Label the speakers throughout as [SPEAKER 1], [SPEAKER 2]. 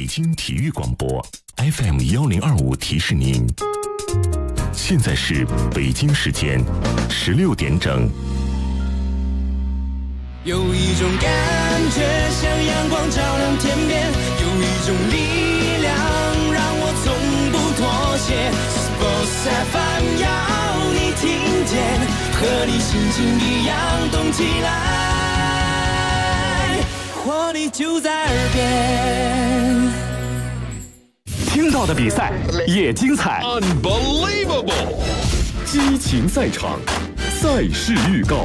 [SPEAKER 1] 京体育广播 FM1025提示您，现在是北京时间16点整。
[SPEAKER 2] 有一种感觉像阳光照亮天边，有一种力量让我从不妥协。Sports FM 要你听见，和你心情一样动起来，活力就在耳边。
[SPEAKER 3] 听到的比赛也精彩
[SPEAKER 4] Unbelievable
[SPEAKER 3] 激情赛场，赛事预告。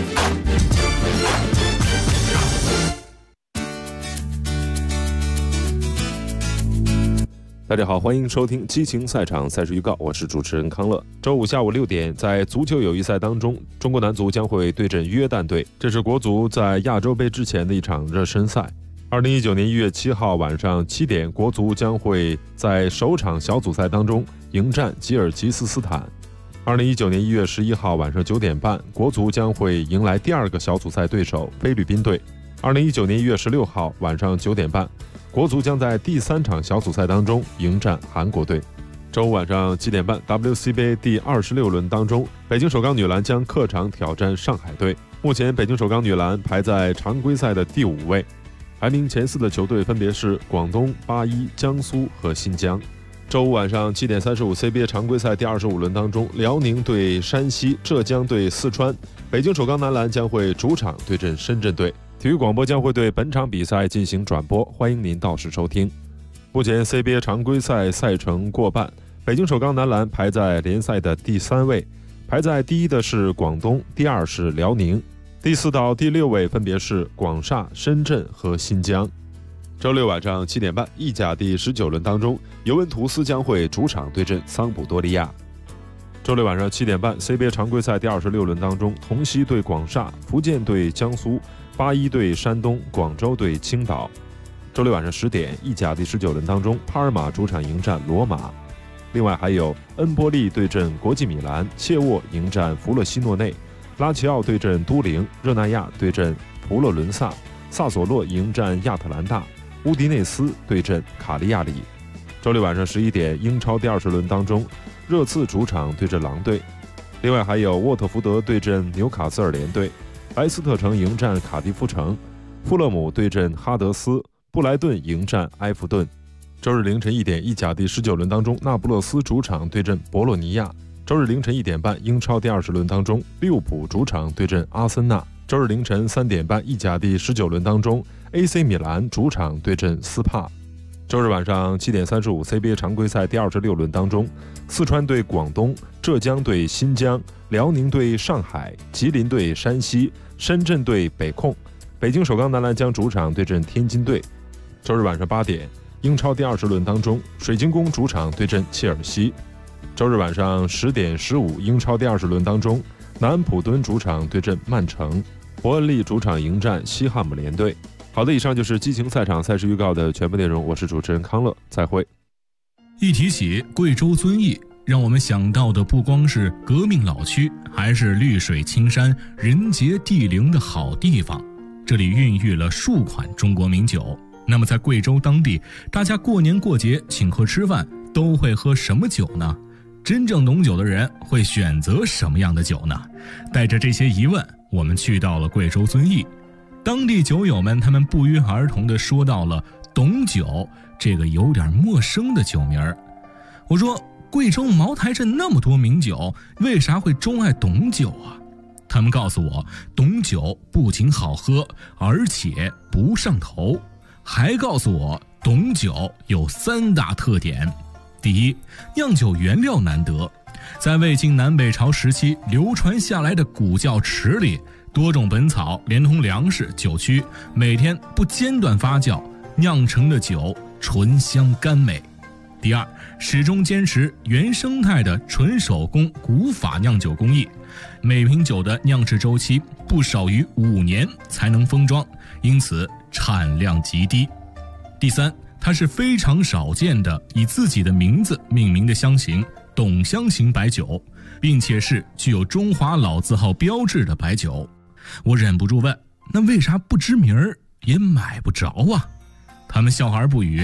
[SPEAKER 5] 大家好，欢迎收听激情赛场赛事预告，我是主持人康乐。周五下午6点，在足球友谊赛当中，中国男足将会对阵约旦队，这是国足在亚洲杯之前的一场热身赛。2019年1月7号晚上7点，国足将会在首场小组赛当中迎战吉尔吉斯斯坦。2019年1月11号晚上9点半，国足将会迎来第二个小组赛对手菲律宾队。2019年1月16号晚上9点半，国足将在第3场小组赛当中迎战韩国队。周五晚上7点半 ，WCBA 第26轮当中，北京首钢女篮将客场挑战上海队。目前北京首钢女篮排在常规赛的第5位，排名前4的球队分别是广东、81、江苏和新疆。周五晚上7点35 CBA 常规赛第25轮当中，辽宁对山西，浙江对四川。北京首钢男篮将会主场对阵深圳队。体育广播将会对本场比赛进行转播，欢迎您到时收听。目前 CBA 常规赛赛程过半，北京首钢男篮排在联赛的第3位，排在第1的是广东，第2是辽宁，第4到第6位分别是广厦、深圳和新疆。周六晚上7点半，意甲第19轮当中，尤文图斯将会主场对阵桑普多利亚。周六晚上7点半 ，CBA 常规赛第26轮当中，同曦对广厦，福建对江苏，81对山东，广州对青岛。周六晚上10点，意甲第19轮当中，帕尔马主场迎战罗马。另外还有恩波利对阵国际米兰，切沃迎战弗洛西诺内，拉齐奥对阵都灵，热那亚对阵普洛伦萨，萨索洛迎战亚特兰大，乌迪内斯对阵卡利亚里。周六晚上11点，英超第20轮当中，热刺主场对阵狼队。另外还有沃特福德对阵纽卡斯尔联队，莱斯特城迎战卡迪夫城，富勒姆对阵哈德斯，布莱顿迎战埃弗顿。周日凌晨1点，意甲第19轮当中，那不勒斯主场对阵博洛尼亚。周日凌晨1点半，英超第20轮当中，利物浦主场对阵阿森纳。周日凌晨3点半，意甲第19轮当中， AC 米兰主场对阵斯帕。周日晚上7点35 CBA 常规赛第26轮当中，四川对广东，浙江对新疆，辽宁对上海，吉林对山西，深圳对北控。北京首钢男篮将主场对阵天津队。周日晚上8点，英超第20轮当中，水晶宫主场对阵切尔西。周日晚上10点15，英超第20轮当中，南安普敦主场对阵曼城，伯恩利主场迎战西汉姆联队。好的，以上就是激情赛场赛事预告的全部内容，我是主持人康乐，再会。
[SPEAKER 6] 一提起贵州遵义，让我们想到的不光是革命老区，还是绿水青山、人杰地灵的好地方。这里孕育了数款中国名酒。那么在贵州当地，大家过年过节请客吃饭都会喝什么酒呢？真正懂酒的人会选择什么样的酒呢？带着这些疑问，我们去到了贵州遵义。当地酒友们他们不约而同地说到了董酒这个有点陌生的酒名儿。我说，贵州茅台镇那么多名酒，为啥会钟爱董酒啊？他们告诉我，董酒不仅好喝，而且不上头，还告诉我董酒有3大特点。第一，酿酒原料难得，在魏晋南北朝时期流传下来的古窖池里，多种本草连同粮食、酒曲，每天不间断发酵，酿成的酒醇香甘美。第二，始终坚持原生态的纯手工古法酿酒工艺，每瓶酒的酿制周期不少于5年才能封装，因此产量极低。第三，它是非常少见的以自己的名字命名的香型董香型白酒，并且是具有中华老字号标志的白酒。我忍不住问，那为啥不知名儿也买不着啊？他们笑而不语，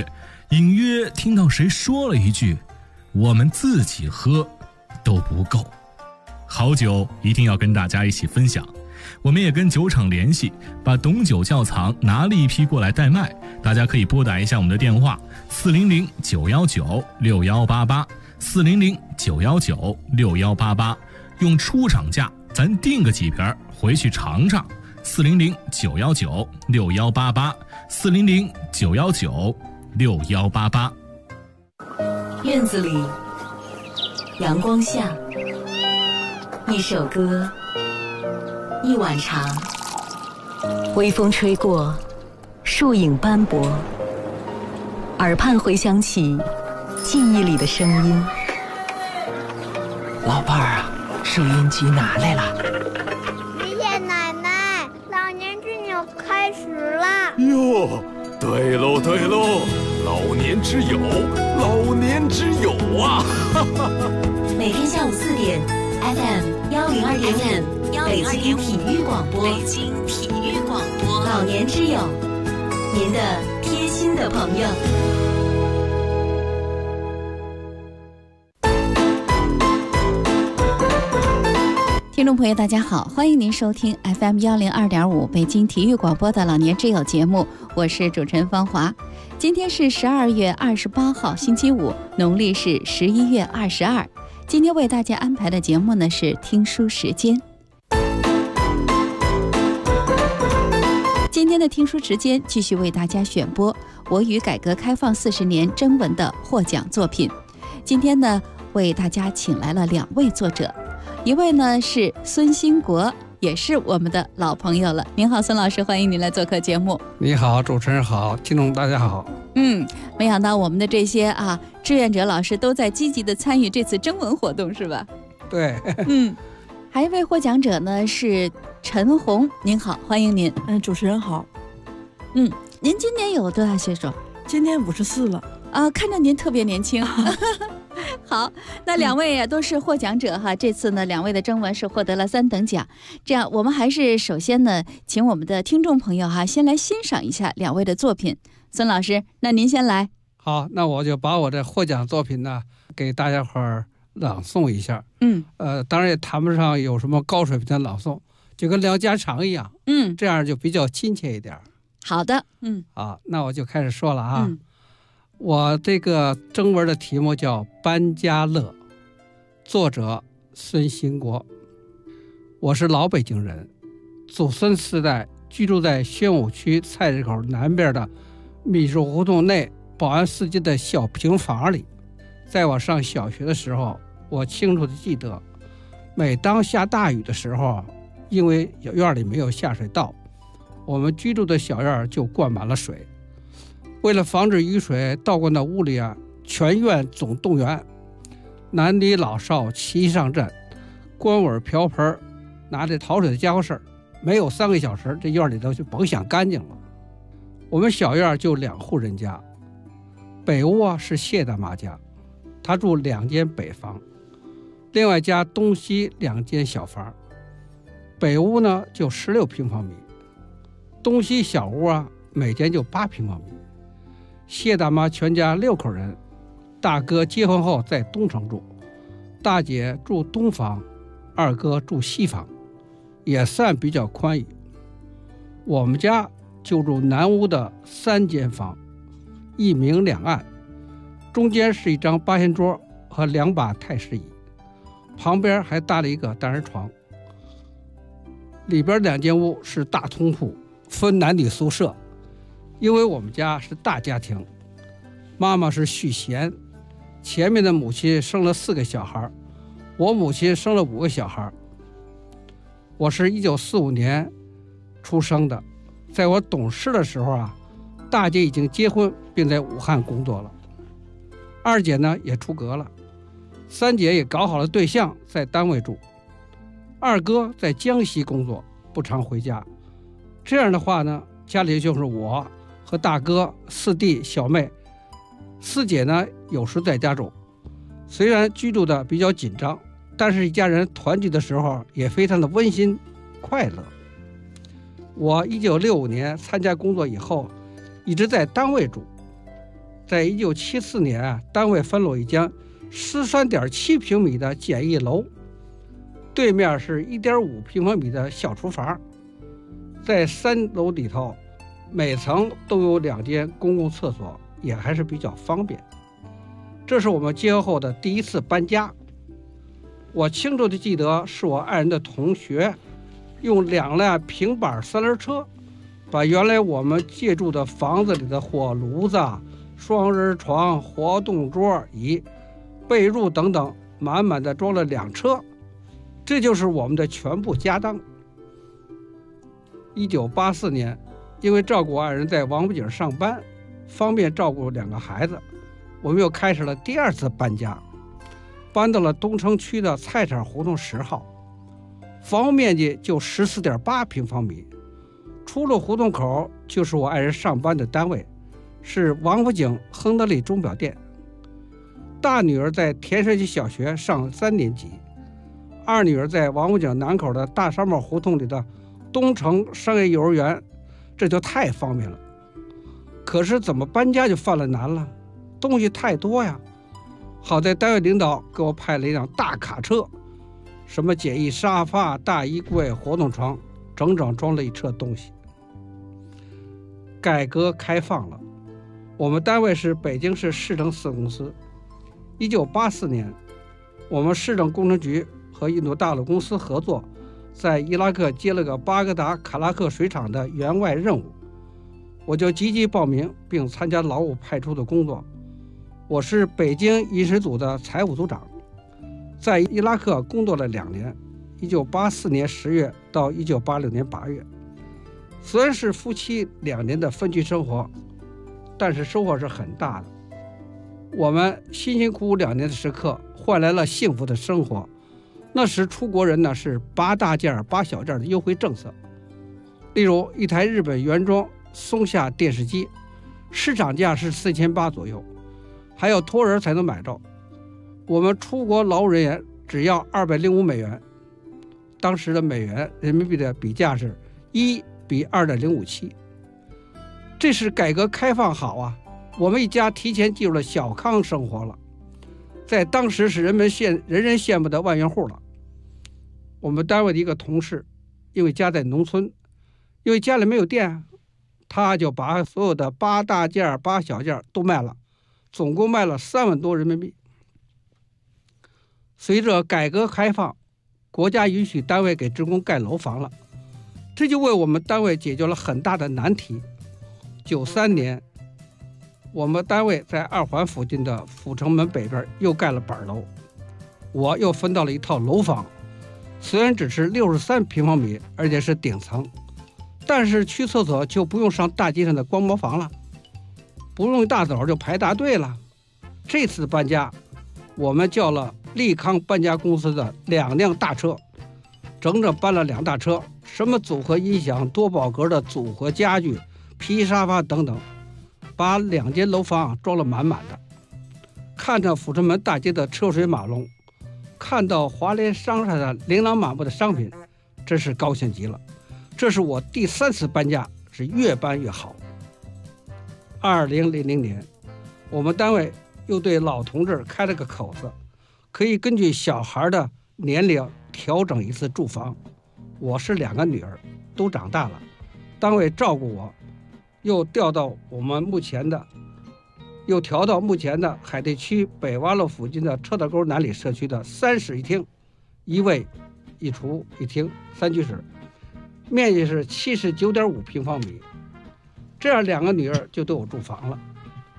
[SPEAKER 6] 隐约听到谁说了一句：“我们自己喝都不够。”好酒一定要跟大家一起分享。我们也跟酒厂联系，把董酒窖藏拿了一批过来代卖，大家可以拨打一下我们的电话400-919-6188，400-919-6188，用出厂价咱订个几瓶回去尝尝。400-919-6188，400-919-6188。
[SPEAKER 7] 院子里，阳光下，一首歌，一碗茶，微风吹过，树影斑驳，耳畔回响起记忆里的声音。
[SPEAKER 8] 老伴儿啊，收音机拿来了。
[SPEAKER 9] 爷爷奶奶，老年之友开始了。
[SPEAKER 3] 哟，对喽对喽，老年之友，老年之友啊！
[SPEAKER 7] 每天下午4点 FM102.5，北京体育广播，老年之友，您的贴心的朋友。
[SPEAKER 10] 听众朋友大家好，欢迎您收听 FM102.5 北京体育广播的老年之友节目，我是主持人芳华。今天是12月28号星期五，农历是11月22。今天为大家安排的节目呢是听书时间。今天的听书时间继续为大家选播我与改革开放40年征文的获奖作品。今天呢为大家请来了2位作者，一位呢是孙兴国，也是我们的老朋友了。您好，孙老师，欢迎您来做客节目。
[SPEAKER 11] 你好，主持人好，听众大家好。
[SPEAKER 10] 没想到我们的这些志愿者老师都在积极的参与这次征文活动，是吧？
[SPEAKER 11] 对。
[SPEAKER 10] 还有一位获奖者呢是陈红，您好，欢迎您。
[SPEAKER 12] 主持人好。
[SPEAKER 10] 您今年有多大岁数？
[SPEAKER 12] 今年54了。
[SPEAKER 10] 看着您特别年轻。好，那2位也都是获奖者哈。这次呢2位的征文是获得了3等奖。这样我们还是首先呢请我们的听众朋友先来欣赏一下2位的作品。孙老师，那您先来。
[SPEAKER 11] 好，那我就把我的获奖作品呢给大家伙儿朗诵一下。当然也谈不上有什么高水平的朗诵，就跟聊家常一样。这样就比较亲切一点。
[SPEAKER 10] 好的。
[SPEAKER 11] 好，那我就开始说了啊。我这个征文的题目叫《搬家乐》，作者孙兴国。我是老北京人，祖孙4代居住在宣武区菜市口南边的米粥胡同内保安司机的小平房里。在我上小学的时候，我清楚地记得，每当下大雨的时候，因为院里没有下水道，我们居住的小院就灌满了水。为了防止雨水倒灌到屋里全院总动员，男女老少齐上阵，关碗瓢盆，拿着淘水的家伙事儿，没有3个小时，这院里头就甭想干净了。我们小院就2户人家，北屋是谢大妈家，她住2间北房，另外家东西2间小房。北屋呢就16平方米，东西小屋每间就8平方米。谢大妈全家6口人，大哥结婚后在东城住，大姐住东房，二哥住西房，也算比较宽裕。我们家就住南屋的3间房，1明2暗，中间是一张8仙桌和2把太师椅，旁边还搭了一个单人床。里边2间屋是大通铺，分男女宿舍。因为我们家是大家庭，妈妈是续弦，前面的母亲生了4个小孩，我母亲生了5个小孩。我是1945年出生的，在我懂事的时候大姐已经结婚并在武汉工作了，二姐呢也出阁了，三姐也搞好了对象在单位住，二哥在江西工作不常回家。这样的话呢，家里就是我和大哥、4弟、小妹，4姐呢有时在家住。虽然居住的比较紧张，但是一家人团聚的时候也非常的温馨快乐。我1965年参加工作以后，一直在单位住， 在1974年单位分了一间13.7平米的简易楼，对面是1.5平方米的小厨房，在3楼里头每层都有2间公共厕所，也还是比较方便。这是我们结合后的第一次搬家。我清楚地记得是我爱人的同学用2辆平板3轮车把原来我们借住的房子里的火炉子、双人床、活动桌椅、被褥等等满满的装了2车，这就是我们的全部家当。1984年，因为照顾爱人在王府井上班，方便照顾2个孩子，我们又开始了第2次搬家，搬到了东城区的菜场胡同10号，房屋面积就14.8平方米，出了胡同口就是我爱人上班的单位，是王府井亨德利钟表店。大女儿在田水区小学上3年级，二女儿在王府井南口的大沙帽胡同里的东城商业幼儿园，这就太方便了。可是怎么搬家就犯了难了，东西太多呀。好在单位领导给我派了一辆大卡车，什么简易沙发、大衣柜、活动床，整整装了1车东西。改革开放了，我们单位是北京市市政司公司。1984年，我们市政工程局和印度大陆公司合作，在伊拉克接了个巴格达卡拉克水厂的员外任务，我就积极报名并参加劳务派出的工作。我是北京饮食组的财务组长，在伊拉克工作了2年，1984年10月到1986年8月。虽然是夫妻2年的分居生活，但是收获是很大的。我们辛辛苦苦2年的时刻，换来了幸福的生活。那时出国人呢是8大件8小件的优惠政策，例如一台日本原装松下电视机，市场价是4800左右，还要托人才能买着。我们出国劳务人员只要205美元，当时的美元人民币的比价是1比2.057。这是改革开放好啊，我们一家提前进入了小康生活了，在当时是人人羡慕的万元户了。我们单位的一个同事，因为家在农村，因为家里没有电，他就把所有的8大件8小件都卖了，总共卖了3万多人民币。随着改革开放，国家允许单位给职工盖楼房了，这就为我们单位解决了很大的难题。93年，我们单位在2环附近的阜成门北边又盖了板楼，我又分到了一套楼房，虽然只是63平方米，而且是顶层，但是去厕所就不用上大街上的光毛房了，不用一大早就排大队了。这次搬家，我们叫了利康搬家公司的2辆大车，整整搬了2大车，什么组合音响、多宝格的组合家具、皮沙发等等，把2间楼房装了满满的。看着阜成门大街的车水马龙，看到华联商场的琳琅满目的商品，真是高兴极了。这是我第3次搬家，是越搬越好。2000年，我们单位又对老同志开了个口子，可以根据小孩的年龄调整一次住房。我是2个女儿，都长大了，单位照顾我，又调到目前的海淀区北洼路附近的车道沟南里社区的3室1厅，1卫1厨1厅3居室，面积是79.5平方米。这样2个女儿就都有住房了。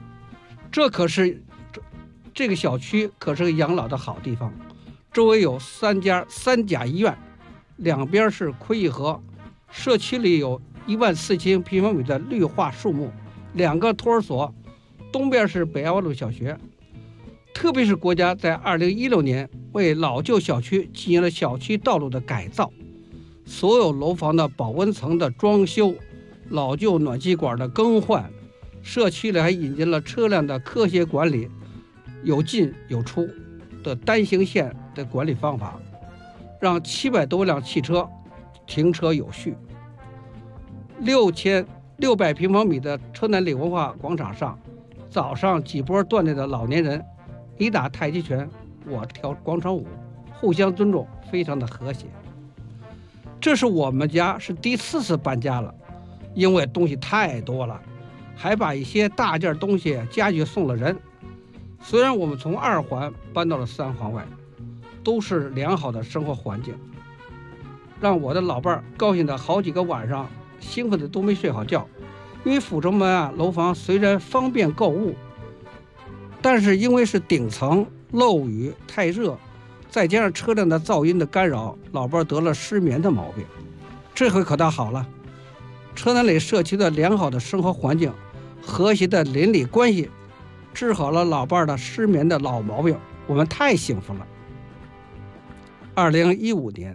[SPEAKER 11] 这个小区可是个养老的好地方，周围有3甲医院，两边是昆义河，社区里有14000平方米的绿化树木，2个托儿所，东边是北洼路小学。特别是国家在2016年为老旧小区进行了小区道路的改造，所有楼房的保温层的装修，老旧暖气管的更换，社区里还引进了车辆的科学管理，有进有出的单行线的管理方法，让700多辆汽车停车有序。6600平方米的车南里文化广场上早上几波锻炼的老年人，你打太极拳，我跳广场舞，互相尊重，非常的和谐。这是我们家是第4次搬家了，因为东西太多了，还把一些大件东西家具送了人。虽然我们从2环搬到了3环外，都是良好的生活环境，让我的老伴儿高兴的好几个晚上，兴奋的都没睡好觉。因为阜成门楼房虽然方便购物，但是因为是顶层，漏雨太热，再加上车辆的噪音的干扰，老伴儿得了失眠的毛病。这回可倒好了，车南里社区的良好的生活环境，和谐的邻里关系，治好了老伴儿的失眠的老毛病，我们太幸福了。2015年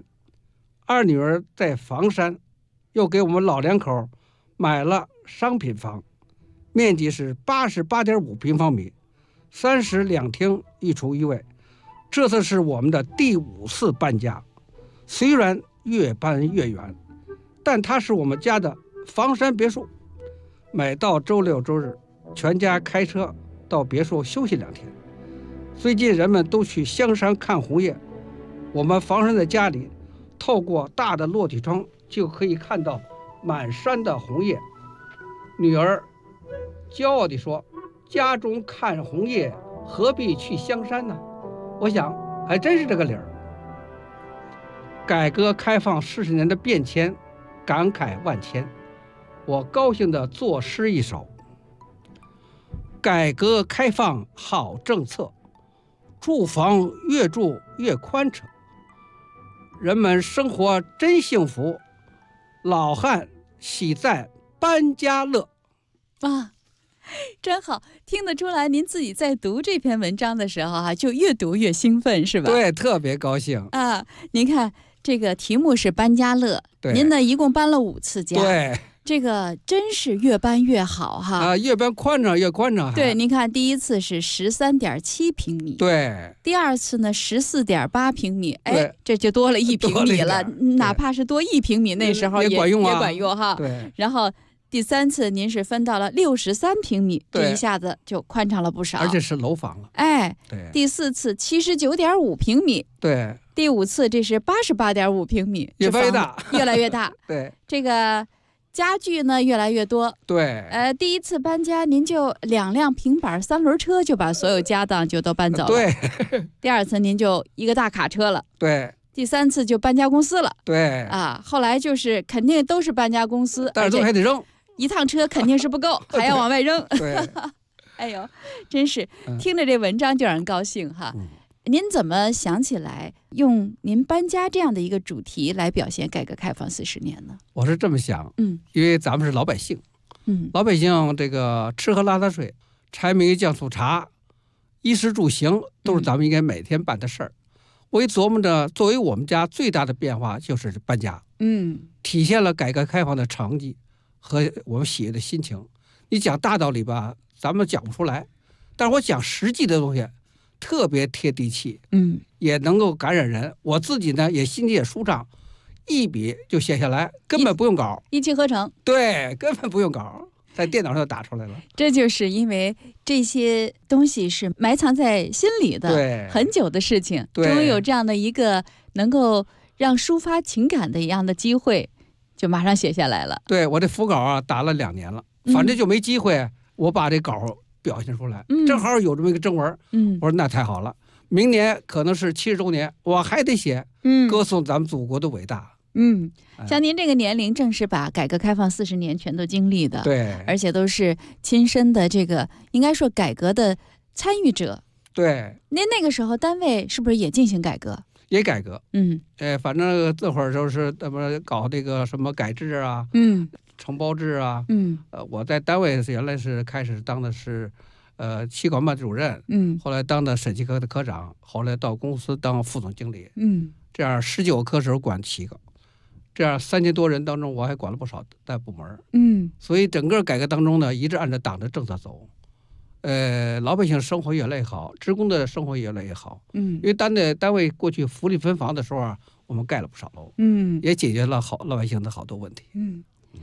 [SPEAKER 11] ，2女儿在房山又给我们老两口买了商品房，面积是88.5平方米，3室2厅1厨1卫。这次是我们的第5次搬家，虽然越搬越远，但它是我们家的房山别墅。每到周6周日，全家开车到别墅休息2天。最近人们都去香山看红叶，我们房山的家里，透过大的落地窗就可以看到满山的红叶。女儿骄傲地说：“家中看红叶，何必去香山呢？”我想，还真是这个理儿。改革开放40年的变迁，感慨万千。我高兴地作诗一首：改革开放好政策，住房越住越宽敞，人们生活真幸福，老汉喜在搬家乐。
[SPEAKER 10] 啊，真好，听得出来您自己在读这篇文章的时候就越读越兴奋，是吧？
[SPEAKER 11] 对，特别高兴
[SPEAKER 10] 啊！您看这个题目是搬家乐，您呢一共搬了5次家，
[SPEAKER 11] 对，
[SPEAKER 10] 这个真是越搬越好哈！
[SPEAKER 11] 啊，越搬宽敞越宽敞。
[SPEAKER 10] 对，您看第1次是13.7平米，
[SPEAKER 11] 对，
[SPEAKER 10] 第2次呢14.8平米，哎，这就多了1平米了，哪怕是多1平米，那时候也管用哈。
[SPEAKER 11] 对，
[SPEAKER 10] 然后第3次您是分到了63平米，这一下子就宽敞了不少，
[SPEAKER 11] 而且是楼房了。
[SPEAKER 10] 哎，
[SPEAKER 11] 对。
[SPEAKER 10] 第4次79.5平米，
[SPEAKER 11] 对。
[SPEAKER 10] 第5次这是88.5平米，
[SPEAKER 11] 越来越大，
[SPEAKER 10] 越来越大。
[SPEAKER 11] 对，
[SPEAKER 10] 这个家具呢越来越多。
[SPEAKER 11] 对。
[SPEAKER 10] 第1次搬家您就2辆平板3轮车就把所有家当就都搬走了。
[SPEAKER 11] 对。
[SPEAKER 10] 第2次您就一个大卡车了。
[SPEAKER 11] 对。
[SPEAKER 10] 第3次就搬家公司了。
[SPEAKER 11] 对。
[SPEAKER 10] 啊，后来就是肯定都是搬家公司，
[SPEAKER 11] 但是都还得扔。
[SPEAKER 10] 一趟车肯定是不够，还要往外扔。
[SPEAKER 11] 对，
[SPEAKER 10] 哎呦，真是听着这文章就让人高兴哈。您怎么想起来用您搬家这样的一个主题来表现改革开放40年呢？
[SPEAKER 11] 我是这么想，因为咱们是老百姓，老百姓这个吃喝拉撒睡、柴米油酱醋茶、衣食住行都是咱们应该每天办的事儿。我一琢磨着，作为我们家最大的变化就是搬家，体现了改革开放的成绩和我们喜悦的心情。你讲大道理吧，咱们讲不出来，但是我讲实际的东西特别贴地气，也能够感染人。我自己呢也心情也舒畅，一笔就写下来，根本不用稿，
[SPEAKER 10] 一气呵成。
[SPEAKER 11] 对，根本不用稿，在电脑上就打出来了。
[SPEAKER 10] 这就是因为这些东西是埋藏在心里的很久的事情，终于有这样的一个能够让抒发情感的一样的机会，就马上写下来了。
[SPEAKER 11] 对，我这副稿打了2年了，反正就没机会我把这稿表现出来，正好有这么一个正文，我说那太好了，明年可能是70周年，我还得写，歌颂咱们祖国的伟大。
[SPEAKER 10] 像您这个年龄，正是把改革开放40年全都经历的，
[SPEAKER 11] 对，
[SPEAKER 10] 而且都是亲身的这个，应该说改革的参与者。
[SPEAKER 11] 对，
[SPEAKER 10] 您那个时候单位是不是也进行改革？
[SPEAKER 11] 也改革，反正这会儿就是怎么搞这个什么改制啊，承包制啊，我在单位原来是开始当的是，企管办主任，后来当的审计科的科长，后来到公司当副总经理，这样19个科室管7个，这样3000多人当中，我还管了不少带部门，所以整个改革当中呢，一直按照党的政策走，老百姓生活越来越好，职工的生活越来越好，因为单位过去福利分房的时候啊，我们盖了不少楼，也解决了老百姓的好多问题。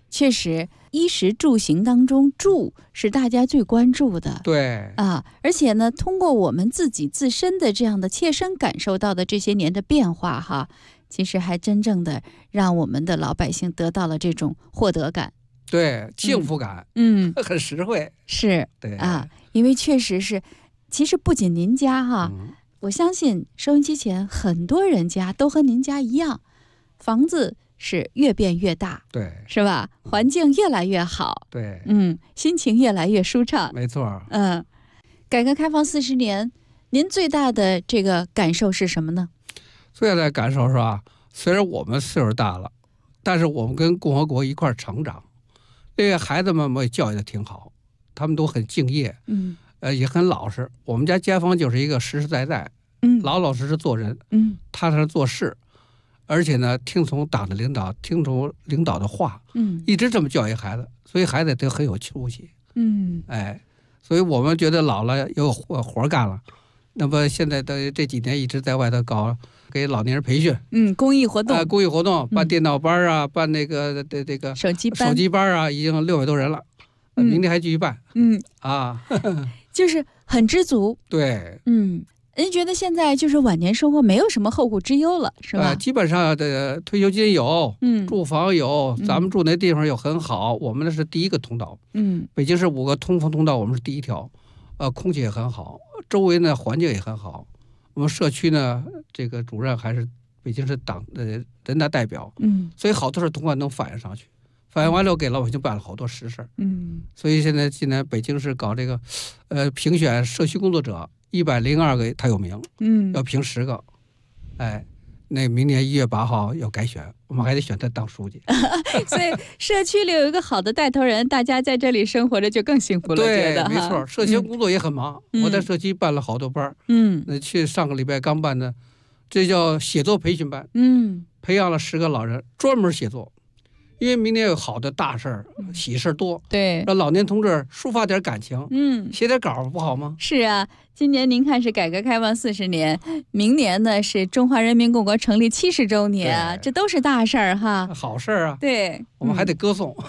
[SPEAKER 10] 确实，衣食住行当中，住是大家最关注的。
[SPEAKER 11] 对
[SPEAKER 10] 啊，而且呢，通过我们自己自身的这样的切身感受到的这些年的变化哈，其实还真正的让我们的老百姓得到了这种获得感。
[SPEAKER 11] 对，幸福感，很实惠。
[SPEAKER 10] 是，
[SPEAKER 11] 对
[SPEAKER 10] 啊，因为确实是，其实不仅您家哈，我相信收音机前很多人家都和您家一样，房子是越变越大，
[SPEAKER 11] 对，
[SPEAKER 10] 是吧？环境越来越好，
[SPEAKER 11] 对，
[SPEAKER 10] 心情越来越舒畅，
[SPEAKER 11] 没错。
[SPEAKER 10] 改革开放40年，您最大的这个感受是什么呢？
[SPEAKER 11] 最大的感受是吧？虽然我们岁数大了，但是我们跟共和国一块成长，这个孩子们我也教育的挺好，他们都很敬业，也很老实。我们家街坊就是一个实实在在，老老实实做人，踏实做事。而且呢，听从党的领导，听从领导的话，一直这么教育孩子，所以孩子都很有出息，所以我们觉得老了有活干了。那么现在的这几年一直在外头搞给老年人培训，
[SPEAKER 10] 公益活动，
[SPEAKER 11] 公益活动，办电脑班啊，办那个这个
[SPEAKER 10] 手机班
[SPEAKER 11] 啊，已经600多人了，明天还继续办，
[SPEAKER 10] 就是很知足，
[SPEAKER 11] 对，
[SPEAKER 10] 您觉得现在就是晚年生活没有什么后顾之忧了，是吧？
[SPEAKER 11] 基本上的退休金有，住房有，咱们住那地方又很好，我们那是第一个通道，北京市5个通风通道，我们是第一条，空气也很好，周围呢环境也很好，我们社区呢这个主任还是北京市党的人大代表，所以好多事通过能反映上去，反映完了给老百姓办了好多实事，所以现在北京市搞这个，评选社区工作者。102个他有名，要评10个，那明年1月8号要改选，我们还得选他当书记。
[SPEAKER 10] 所以社区里有一个好的带头人，大家在这里生活着就更幸福了。
[SPEAKER 11] 对，
[SPEAKER 10] 觉得
[SPEAKER 11] 没错，社区工作也很忙，我在社区办了好多班，去上个礼拜刚办的，这叫写作培训班，培养了10个老人专门写作。因为明年有好的大事儿、喜事多，
[SPEAKER 10] 对，
[SPEAKER 11] 让老年同志抒发点感情，写点稿不好吗？
[SPEAKER 10] 是啊，今年您看是改革开放40年，明年呢是中华人民共和国成立70周年啊，这都是大事儿哈，
[SPEAKER 11] 好事儿啊。
[SPEAKER 10] 对，
[SPEAKER 11] 我们还得歌颂。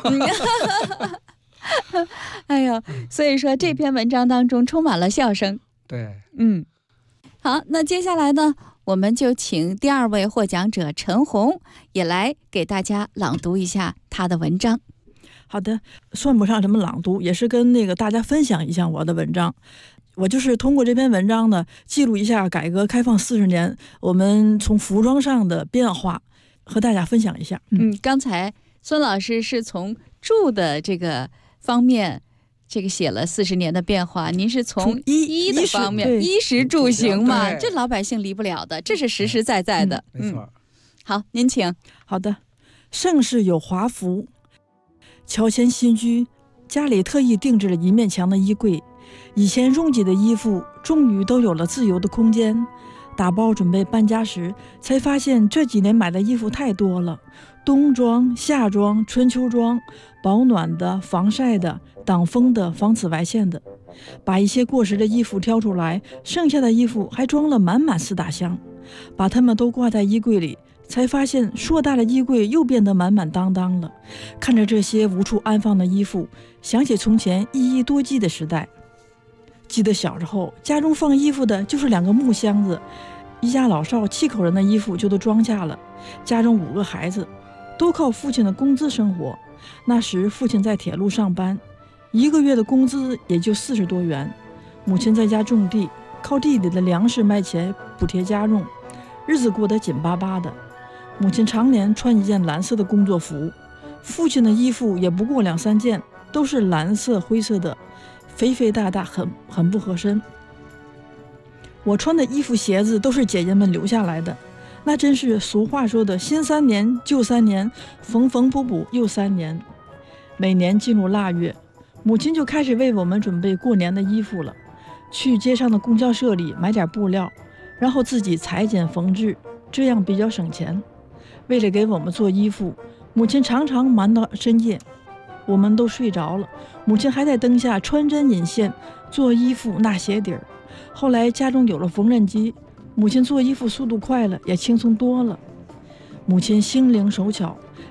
[SPEAKER 10] 哎呦，所以说这篇文章当中充满了笑声。
[SPEAKER 11] 对，
[SPEAKER 10] 好，那接下来呢？我们就请第2位获奖者陈红也来给大家朗读一下他的文章。
[SPEAKER 12] 好的，算不上什么朗读，也是跟大家分享一下我的文章。我就是通过这篇文章呢，记录一下改革开放40年我们从服装上的变化，和大家分享一下。
[SPEAKER 10] 刚才孙老师是从住的这个方面。这个写了40年的变化，您是从衣的方面，衣食住行嘛，这老百姓离不了的，这是实实在在的。
[SPEAKER 11] 没错。
[SPEAKER 10] 好，您请。
[SPEAKER 12] 好的，盛世有华服，乔迁新居，家里特意定制了一面墙的衣柜，以前拥挤的衣服终于都有了自由的空间。打包准备搬家时，才发现这几年买的衣服太多了，冬装、夏装、春秋装，保暖的、防晒的、挡风的、防紫外线的。把一些过时的衣服挑出来，剩下的衣服还装了满满4大箱，把它们都挂在衣柜里，才发现硕大的衣柜又变得满满当当了。看着这些无处安放的衣服，想起从前一衣多机的时代。记得小时候，家中放衣服的就是2个木箱子，一家老少7口人的衣服就都装下了。家中5个孩子，都靠父亲的工资生活。那时父亲在铁路上班，1个月的工资也就40多元。母亲在家种地，靠地里的粮食卖钱补贴家用，日子过得紧巴巴的。母亲常年穿一件蓝色的工作服，父亲的衣服也不过2、3件，都是蓝色、灰色的，肥肥大大，很不合身。我穿的衣服、鞋子都是姐姐们留下来的，那真是俗话说的新3年旧3年，缝缝补补又3年。每年进入腊月，母亲就开始为我们准备过年的衣服了。去街上的供销社里买点布料，然后自己裁剪缝制，这样比较省钱。为了给我们做衣服，母亲常常忙到深夜，我们都睡着了，母亲还在灯下穿针引线，做衣服纳鞋底儿。后来家中有了缝纫机，母亲做衣服速度快了，也轻松多了。母亲心灵手巧，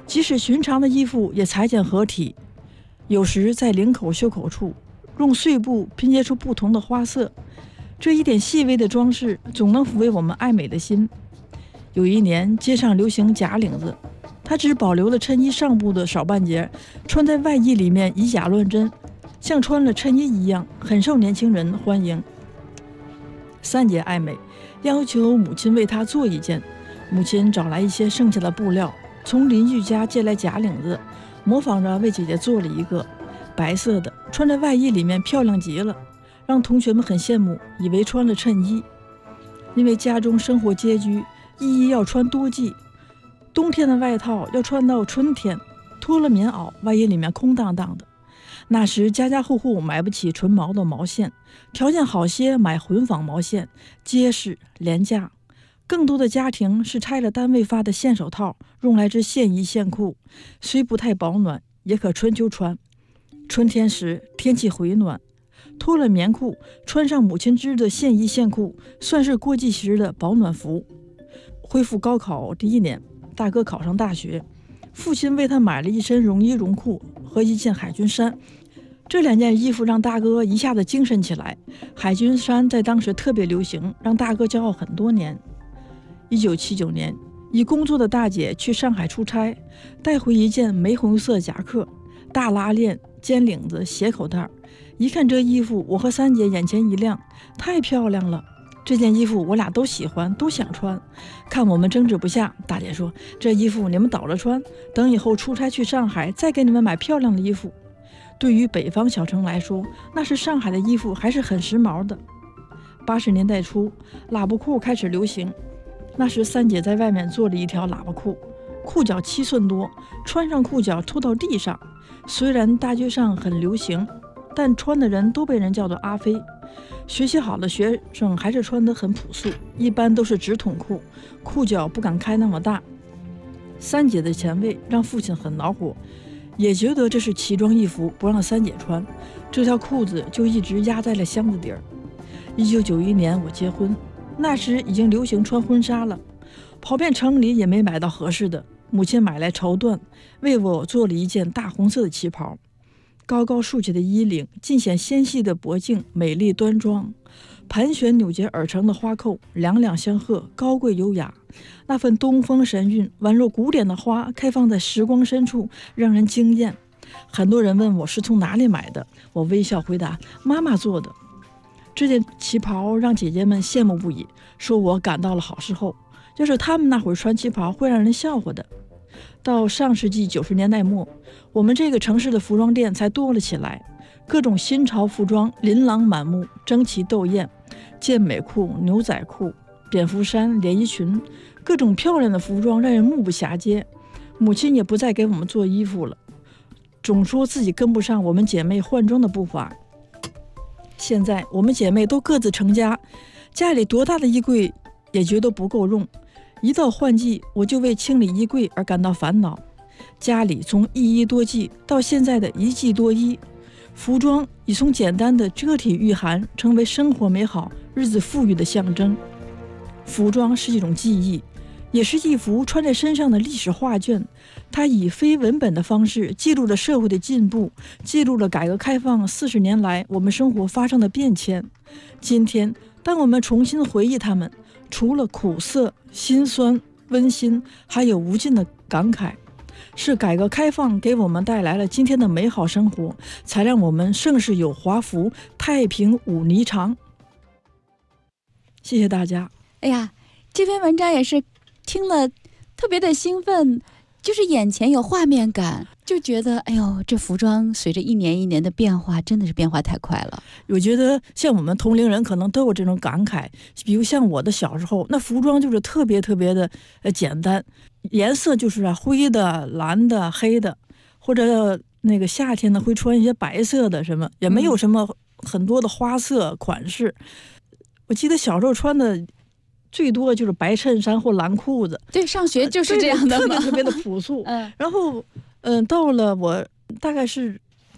[SPEAKER 12] 即使寻常的衣服也裁剪合体，有时在领口、袖口处用碎布拼接出不同的花色。这一点细微的装饰总能抚慰我们爱美的心。有一年街上流行假领子，它只保留了衬衣上部的少半截，穿在外衣里面以假乱真，像穿了衬衣一样，很受年轻人欢迎。三姐爱美，要求母亲为她做一件。母亲找来一些剩下的布料，从邻居家借来假领子，模仿着为姐姐做了一个白色的，穿在外衣里面漂亮极了，让同学们很羡慕，以为穿了衬衣。因为家中生活拮据，衣要穿多季，冬天的外套要穿到春天，脱了棉袄，外衣里面空荡荡的。那时家家户户买不起纯毛的毛线，条件好些买混纺毛线，结实廉价。更多的家庭是拆了单位发的线手套，用来织线衣线裤，虽不太保暖，也可春秋穿。春天时天气回暖，脱了棉裤，穿上母亲织的线衣线裤，算是过季时的保暖服。恢复高考第一年，大哥考上大学，父亲为他买了一身绒衣绒裤和一件海军衫。这2件衣服让大哥一下子精神起来。海军衫在当时特别流行，让大哥骄傲很多年。1979年，以工作的大姐去上海出差，带回一件玫红色夹克，大拉链，尖领子，斜口袋。一看这衣服，我和三姐眼前一亮，太漂亮了。这件衣服我俩都喜欢，都想穿。看我们争执不下，大姐说：“这衣服你们倒着穿，等以后出差去上海再给你们买漂亮的衣服。”对于北方小城来说，那是上海的衣服还是很时髦的。80年代初，喇叭裤开始流行。那时三姐在外面做了一条喇叭裤，裤脚7寸多，穿上裤脚拖到地上。虽然大街上很流行，但穿的人都被人叫做阿飞。学习好的学生还是穿得很朴素，一般都是直筒裤，裤脚不敢开那么大。三姐的前卫让父亲很恼火，也觉得这是奇装异服，不让三姐穿，这条裤子就一直压在了箱子底儿。1991年我结婚，那时已经流行穿婚纱了，跑遍城里也没买到合适的。母亲买来绸缎，为我做了一件大红色的旗袍，高高竖起的衣领尽显纤细的脖颈，美丽端庄。盘旋扭结而成的花扣，两两相和，高贵优雅。那份东风神韵，宛若古典的花开放在时光深处，让人惊艳。很多人问我是从哪里买的，我微笑回答：妈妈做的。这件旗袍让姐姐们羡慕不已，说我赶到了好时候。要是他们那会儿穿旗袍，会让人笑话的。到上世纪90年代末，我们这个城市的服装店才多了起来，各种新潮服装琳琅满目，争奇斗艳，健美裤、牛仔裤、蝙蝠衫、连衣裙，各种漂亮的服装让人目不暇接。母亲也不再给我们做衣服了，总说自己跟不上我们姐妹换装的步伐。现在我们姐妹都各自成家，家里多大的衣柜也觉得不够用。一到换季，我就为清理衣柜而感到烦恼。家里从一衣多季到现在的一季多衣，服装已从简单的遮体御寒成为生活美好、日子富裕的象征。服装是一种记忆，也是一幅穿在身上的历史画卷。它以非文本的方式记录了社会的进步，记录了改革开放40年来我们生活发生的变迁。今天，当我们重新回忆它们，除了苦涩、心酸、温馨，还有无尽的感慨。是改革开放给我们带来了今天的美好生活，才让我们盛世有华服，太平五霓裳。谢谢大家。
[SPEAKER 10] 哎呀，这篇文章也是听了特别的兴奋，就是眼前有画面感，就觉得哎呦，这服装随着一年一年的变化，真的是变化太快了。
[SPEAKER 12] 我觉得像我们同龄人可能都有这种感慨，比如像我的小时候，那服装就是特别特别的简单，颜色就是灰的、蓝的、黑的，或者那个夏天呢会穿一些白色的，什么也没有什么很多的花色款式。我记得小时候穿的最多就是白衬衫或蓝裤子，
[SPEAKER 10] 对，上学就是这样的嘛，
[SPEAKER 12] 特别特别的朴素。然后到了我大概是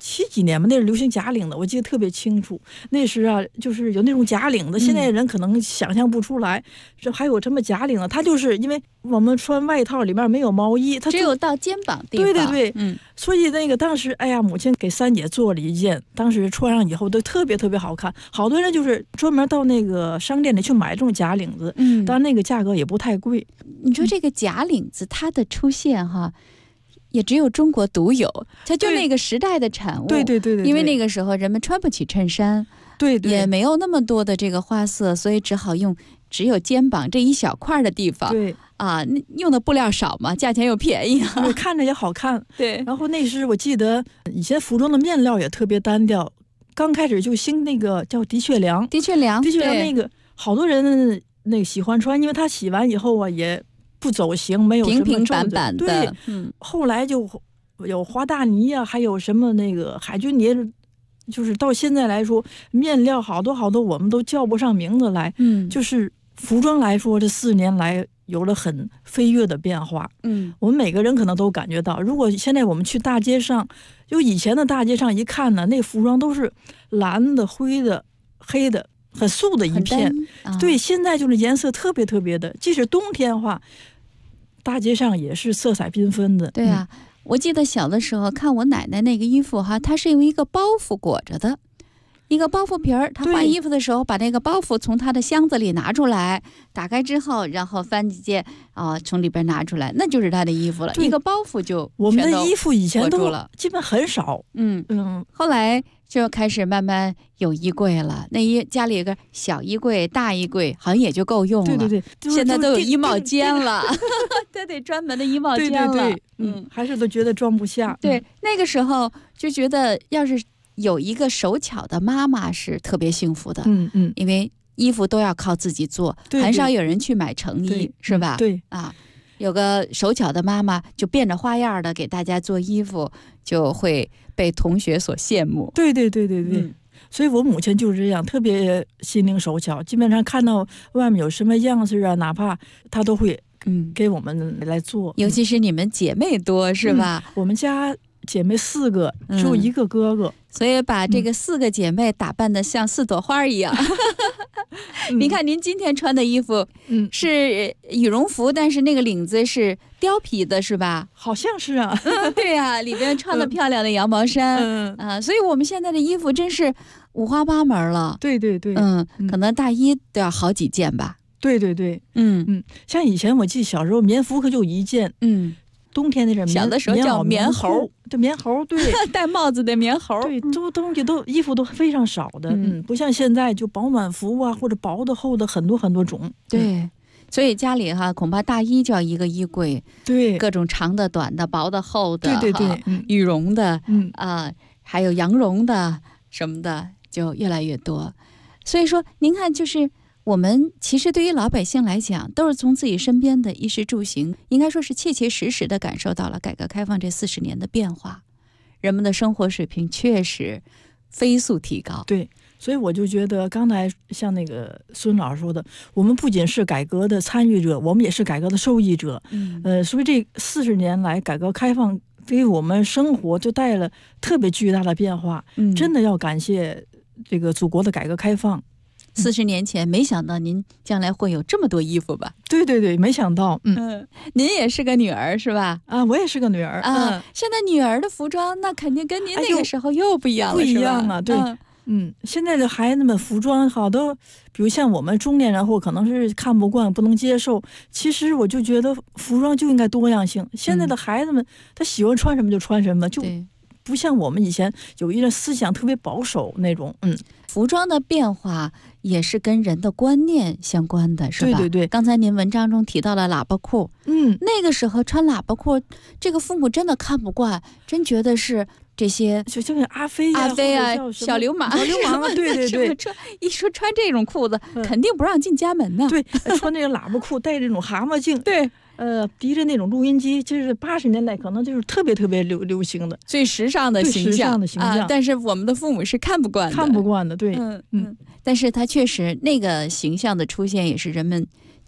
[SPEAKER 12] 70几年嘛，那是流行假领的，我记得特别清楚。那时啊，就是有那种假领的，现在人可能想象不出来，这还有这么假领的。它就是因为我们穿外套里面没有毛衣，它
[SPEAKER 10] 只有到肩膀地方。
[SPEAKER 12] 对对对，所以那个当时，哎呀，母亲给3姐做了一件，当时穿上以后都特别特别好看，好多人就是专门到那个商店里去买这种假领子，当然那个价格也不太贵。
[SPEAKER 10] 你说这个假领子它的出现哈，也只有中国独有，它就那个时代的产物。
[SPEAKER 12] 对对对对，
[SPEAKER 10] 因为那个时候人们穿不起衬衫，
[SPEAKER 12] 对对，
[SPEAKER 10] 也没有那么多的这个花色，所以只好用只有肩膀这一小块的地方。
[SPEAKER 12] 对
[SPEAKER 10] 啊，用的布料少嘛，价钱又便宜啊，
[SPEAKER 12] 对，看着也好看。
[SPEAKER 10] 对，
[SPEAKER 12] 然后那时我记得以前服装的面料也特别单调，刚开始就兴那个叫的确良，
[SPEAKER 10] 的确良
[SPEAKER 12] 那个好多人那个喜欢穿，因为它洗完以后啊也不走形，没有什么
[SPEAKER 10] 平平板板的。
[SPEAKER 12] 对，后来就有华大呢啊，还有什么那个海军呢，就是到现在来说，面料好多好多我们都叫不上名字来。就是服装来说，这4年来有了很飞跃的变化。我们每个人可能都感觉到，如果现在我们去大街上，就以前的大街上一看呢，那服装都是蓝的、灰的、黑的，很素的一片。对，现在就是颜色特别特别的，即使冬天的话，大街上也是色彩缤纷的。
[SPEAKER 10] 对啊，我记得小的时候看我奶奶那个衣服哈，它是用一个包袱裹着的，一个包袱皮儿。她换衣服的时候，把那个包袱从她的箱子里拿出来，打开之后，然后翻几件从里边拿出来，那就是她的衣服了。一个包袱就
[SPEAKER 12] 我们的衣服以前都
[SPEAKER 10] 了，
[SPEAKER 12] 基本很少。
[SPEAKER 10] 后来就开始慢慢有衣柜了，家里有个小衣柜、大衣柜，好像也就够用了。
[SPEAKER 12] 对对对，
[SPEAKER 10] 现在都有衣帽间了，都得专门的衣帽间了。
[SPEAKER 12] 对，还是都觉得装不下。
[SPEAKER 10] 对，那个时候就觉得，要是有一个手巧的妈妈是特别幸福的。因为衣服都要靠自己做，很少有人去买成衣，是吧？
[SPEAKER 12] 对
[SPEAKER 10] 啊。有个手巧的妈妈就变着花样的给大家做衣服，就会被同学所羡慕。
[SPEAKER 12] 对对对对对，所以我母亲就是这样，特别心灵手巧，基本上看到外面有什么样式啊，哪怕她都会给我们来做。
[SPEAKER 10] 尤其是你们姐妹多是吧？
[SPEAKER 12] 我们家姐妹4个，只有1个哥哥，
[SPEAKER 10] 所以把这个4个姐妹打扮得像4朵花一样。你看您今天穿的衣服是羽绒服，但是那个领子是貂皮的，是吧？
[SPEAKER 12] 好像是啊。
[SPEAKER 10] 对啊，里边穿了漂亮的羊毛衫。所以我们现在的衣服真是五花八门了。
[SPEAKER 12] 对对对，
[SPEAKER 10] 可能大衣都要好几件吧。
[SPEAKER 12] 对对对，像以前我记得小时候棉服可就1件。冬天那阵
[SPEAKER 10] 小的时候叫棉猴，
[SPEAKER 12] 对，棉猴，对，
[SPEAKER 10] 戴帽子的棉猴，
[SPEAKER 12] 对，东西都衣服都非常少的，不像现在就保暖服啊，或者薄的厚的很多很多种。
[SPEAKER 10] 对，所以家里哈恐怕大衣就要一个衣柜，
[SPEAKER 12] 对，
[SPEAKER 10] 各种长的、短的、薄的、厚的，
[SPEAKER 12] 对对对，
[SPEAKER 10] 羽绒的，还有羊绒的什么的，就越来越多。所以说，您看，就是我们其实对于老百姓来讲，都是从自己身边的衣食住行，应该说是切切实实的感受到了改革开放这40年的变化，人们的生活水平确实飞速提高。
[SPEAKER 12] 对，所以我就觉得刚才像那个孙老师说的，我们不仅是改革的参与者，我们也是改革的受益者。所以这40年来改革开放对我们生活就带了特别巨大的变化。真的要感谢这个祖国的改革开放。
[SPEAKER 10] 40年前没想到您将来会有这么多衣服吧？
[SPEAKER 12] 对对对，没想到。
[SPEAKER 10] 您也是个女儿是吧？
[SPEAKER 12] 我也是个女儿
[SPEAKER 10] 啊。现在女儿的服装那肯定跟您那个时候又不一样了，
[SPEAKER 12] 不一样啊。对，现在的孩子们服装好多，比如像我们中年人或可能是看不惯、不能接受。其实我就觉得服装就应该多样性。现在的孩子们他喜欢穿什么就穿什么，就不像我们以前有一个思想特别保守那种。
[SPEAKER 10] 服装的变化也是跟人的观念相关的，是吧？
[SPEAKER 12] 对对对。
[SPEAKER 10] 刚才您文章中提到了喇叭裤，那个时候穿喇叭裤，这个父母真的看不惯，真觉得是这些
[SPEAKER 12] 就像阿飞
[SPEAKER 10] 啊、小流氓、
[SPEAKER 12] 小流氓啊，对对对。
[SPEAKER 10] 一说穿这种裤子，肯定不让进家门呢。
[SPEAKER 12] 对，穿那个喇叭裤，戴这种蛤蟆镜，
[SPEAKER 10] 对。
[SPEAKER 12] 提着那种录音机，就是80年代可能就是特别特别流行的
[SPEAKER 10] 最时尚的形象但是我们的父母是看不惯的，
[SPEAKER 12] 对。
[SPEAKER 10] 但是它确实那个形象的出现，也是人们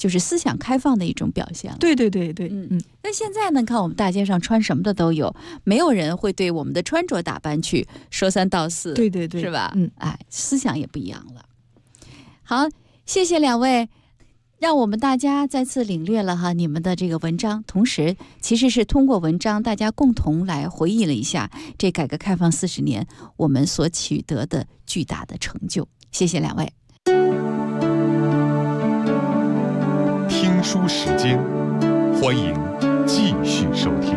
[SPEAKER 10] 就是思想开放的一种表现了。
[SPEAKER 12] 对。
[SPEAKER 10] 那现在呢，看我们大街上穿什么的都有，没有人会对我们的穿着打扮去说三道四。
[SPEAKER 12] 对，
[SPEAKER 10] 是吧？思想也不一样了。好，谢谢两位。让我们大家再次领略了你们的这个文章，同时其实是通过文章大家共同来回忆了一下这改革开放40年我们所取得的巨大的成就。谢谢两位。
[SPEAKER 1] 听书时间，欢迎继续收听。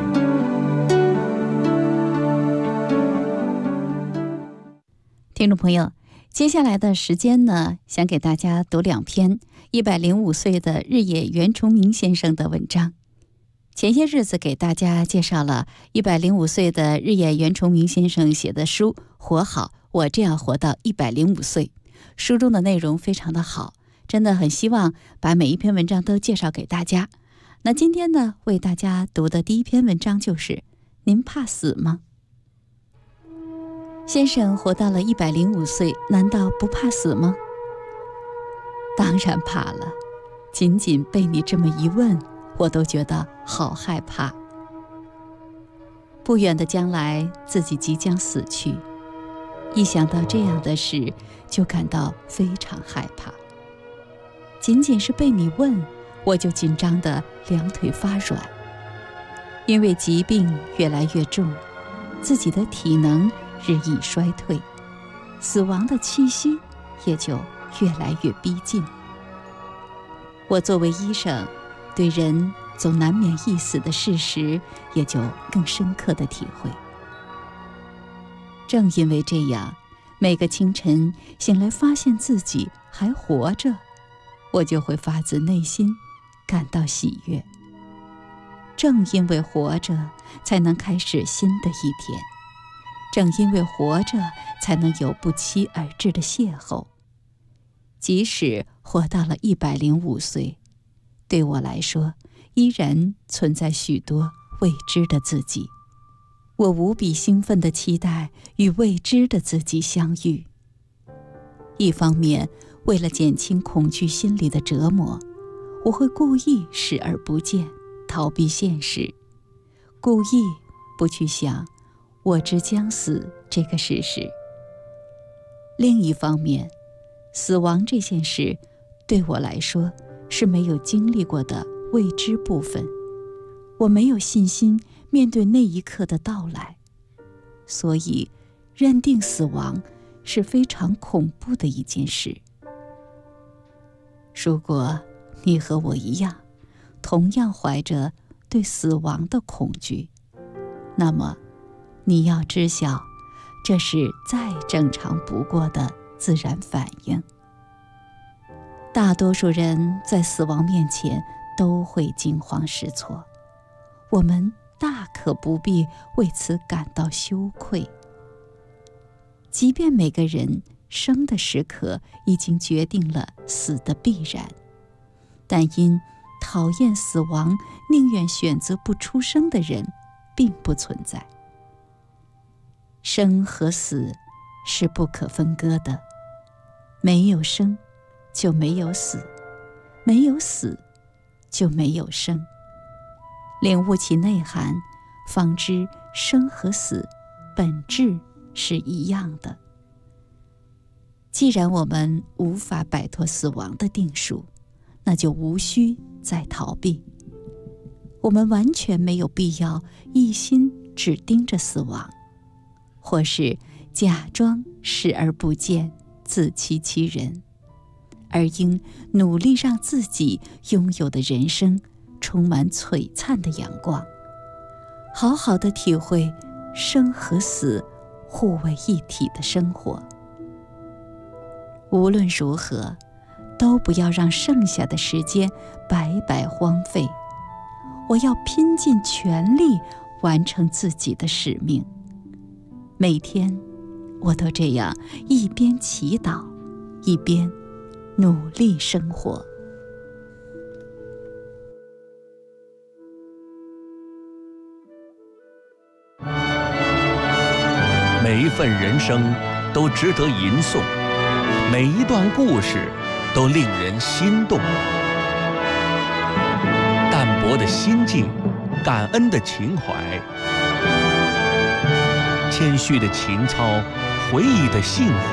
[SPEAKER 10] 听众朋友，接下来的时间呢，想给大家读2篇105岁的日野原重明先生的文章。前些日子给大家介绍了105岁的日野原重明先生写的书《活好，我这样活到105岁》，书中的内容非常的好，真的很希望把每一篇文章都介绍给大家。那今天呢，为大家读的第一篇文章就是您怕死吗？先生活到了105岁，难道不怕死吗？当然怕了，仅仅被你这么一问，我都觉得好害怕。不远的将来，自己即将死去，一想到这样的事，就感到非常害怕。仅仅是被你问，我就紧张得两腿发软。因为疾病越来越重，自己的体能日益衰退，死亡的气息也就越来越逼近。我作为医生，对人总难免一死的事实也就更深刻的体会。正因为这样，每个清晨醒来发现自己还活着，我就会发自内心感到喜悦。正因为活着，才能开始新的一天，正因为活着，才能有不期而至的邂逅。即使活到了105岁，对我来说，依然存在许多未知的自己。我无比兴奋地期待与未知的自己相遇。一方面，为了减轻恐惧心理的折磨，我会故意视而不见，逃避现实，故意不去想我之将死这个事实。另一方面，死亡这件事对我来说是没有经历过的未知部分，我没有信心面对那一刻的到来，所以认定死亡是非常恐怖的一件事。如果你和我一样，同样怀着对死亡的恐惧，那么你要知晓，这是再正常不过的自然反应。大多数人在死亡面前都会惊慌失措，我们大可不必为此感到羞愧。即便每个人生的时刻已经决定了死的必然，但因讨厌死亡，宁愿选择不出生的人并不存在。生和死是不可分割的，没有生就没有死，没有死就没有生。领悟其内涵，方知生和死本质是一样的。既然我们无法摆脱死亡的定数，那就无需再逃避。我们完全没有必要一心只盯着死亡，或是假装视而不见，自欺欺人，而应努力让自己拥有的人生充满璀璨的阳光，好好的体会生和死互为一体的生活。无论如何，都不要让剩下的时间白白荒废。我要拼尽全力完成自己的使命。每天我都这样一边祈祷，一边努力生活。
[SPEAKER 13] 每一份人生都值得吟诵，每一段故事都令人心动。 薄的心境，感恩的情怀，谦虚的情操，回忆的幸福。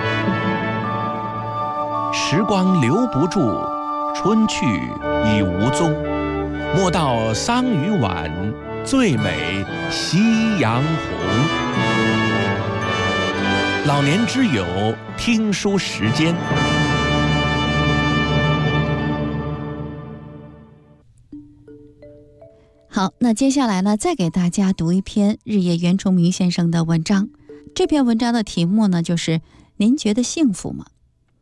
[SPEAKER 13] 时光留不住，春去已无踪，莫道桑榆晚，最美夕阳红。老年之友听书时间。
[SPEAKER 10] 好，那接下来呢，再给大家读一篇日野原重明先生的文章。这篇文章的题目呢，就是您觉得幸福吗？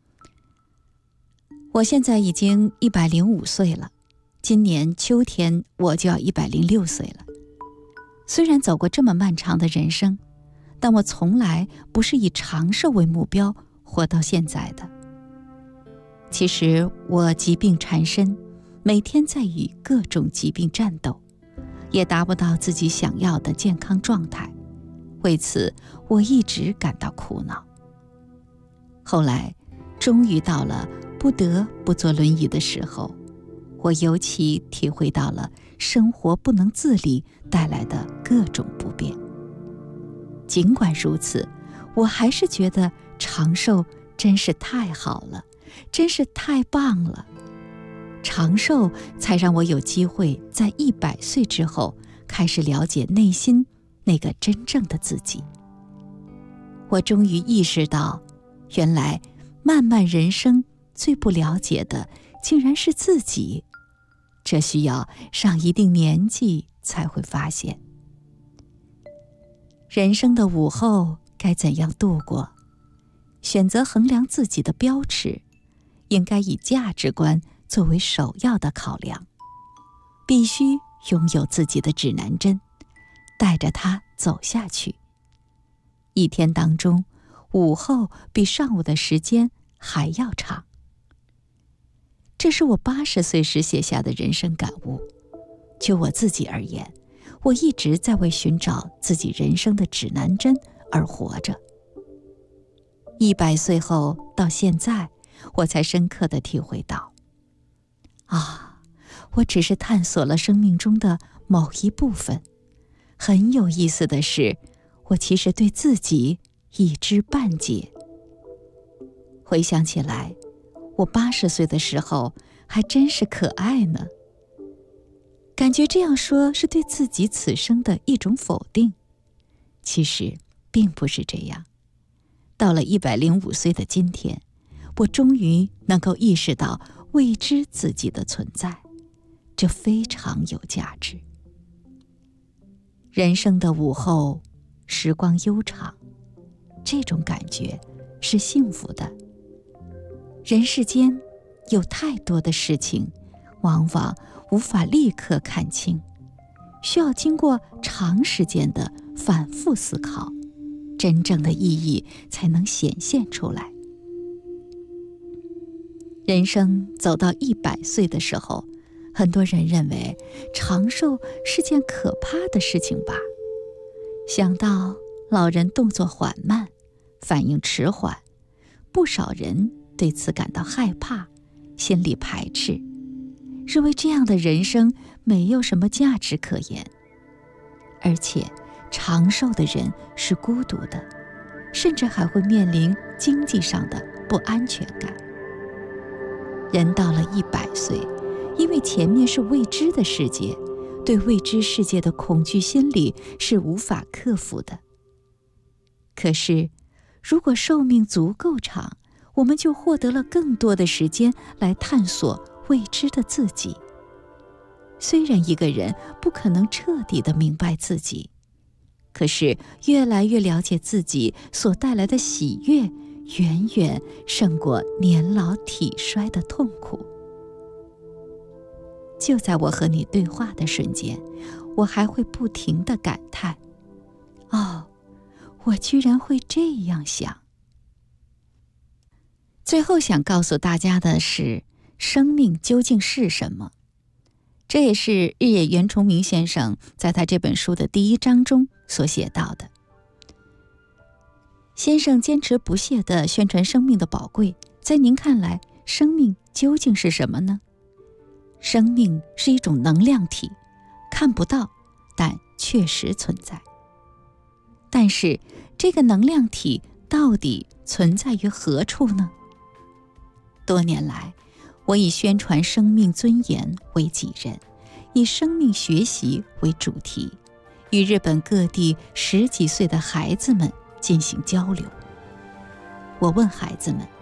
[SPEAKER 10] 我现在已经105岁了，今年秋天我就要106岁了。虽然走过这么漫长的人生，但我从来不是以长寿为目标活到现在的。其实我疾病缠身，每天在与各种疾病战斗，也达不到自己想要的健康状态，为此我一直感到苦恼。后来终于到了不得不坐轮椅的时候，我尤其体会到了生活不能自理带来的各种不便。尽管如此，我还是觉得长寿真是太好了，真是太棒了。长寿才让我有机会在100岁之后开始了解内心那个真正的自己。我终于意识到，原来漫漫人生最不了解的竟然是自己，这需要上一定年纪才会发现。人生的午后该怎样度过？选择衡量自己的标尺，应该以价值观作为首要的考量，必须拥有自己的指南针，带着它走下去。一天当中，午后比上午的时间还要长。这是我80岁时写下的人生感悟。就我自己而言，我一直在为寻找自己人生的指南针而活着。100岁后到现在，我才深刻地体会到，我只是探索了生命中的某一部分。很有意思的是，我其实对自己一知半解。回想起来，我80岁的时候还真是可爱呢。感觉这样说是对自己此生的一种否定，其实并不是这样。到了105岁的今天，我终于能够意识到未知自己的存在，这非常有价值。人生的午后，时光悠长，这种感觉是幸福的。人世间有太多的事情，往往无法立刻看清，需要经过长时间的反复思考，真正的意义才能显现出来。人生走到100岁的时候，很多人认为长寿是件可怕的事情吧。想到老人动作缓慢，反应迟缓，不少人对此感到害怕，心里排斥，认为这样的人生没有什么价值可言。而且长寿的人是孤独的，甚至还会面临经济上的不安全感。人到了100岁，因为前面是未知的世界，对未知世界的恐惧心理是无法克服的。可是如果寿命足够长，我们就获得了更多的时间来探索未知的自己。虽然一个人不可能彻底地明白自己，可是越来越了解自己所带来的喜悦，远远胜过年老体衰的痛苦。就在我和你对话的瞬间，我还会不停地感叹，我居然会这样想。最后想告诉大家的是，生命究竟是什么？这也是日野原重明先生在他这本书的第1章中所写到的。先生坚持不懈地宣传生命的宝贵，在您看来，生命究竟是什么呢？ 生命是一种能量体，看不到，但确实存在。但是这个能量体到底存在于何处呢？多年来，我以宣传生命尊严为己任，以生命学习为主题，与日本各地10几岁的孩子们进行交流。我问孩子们，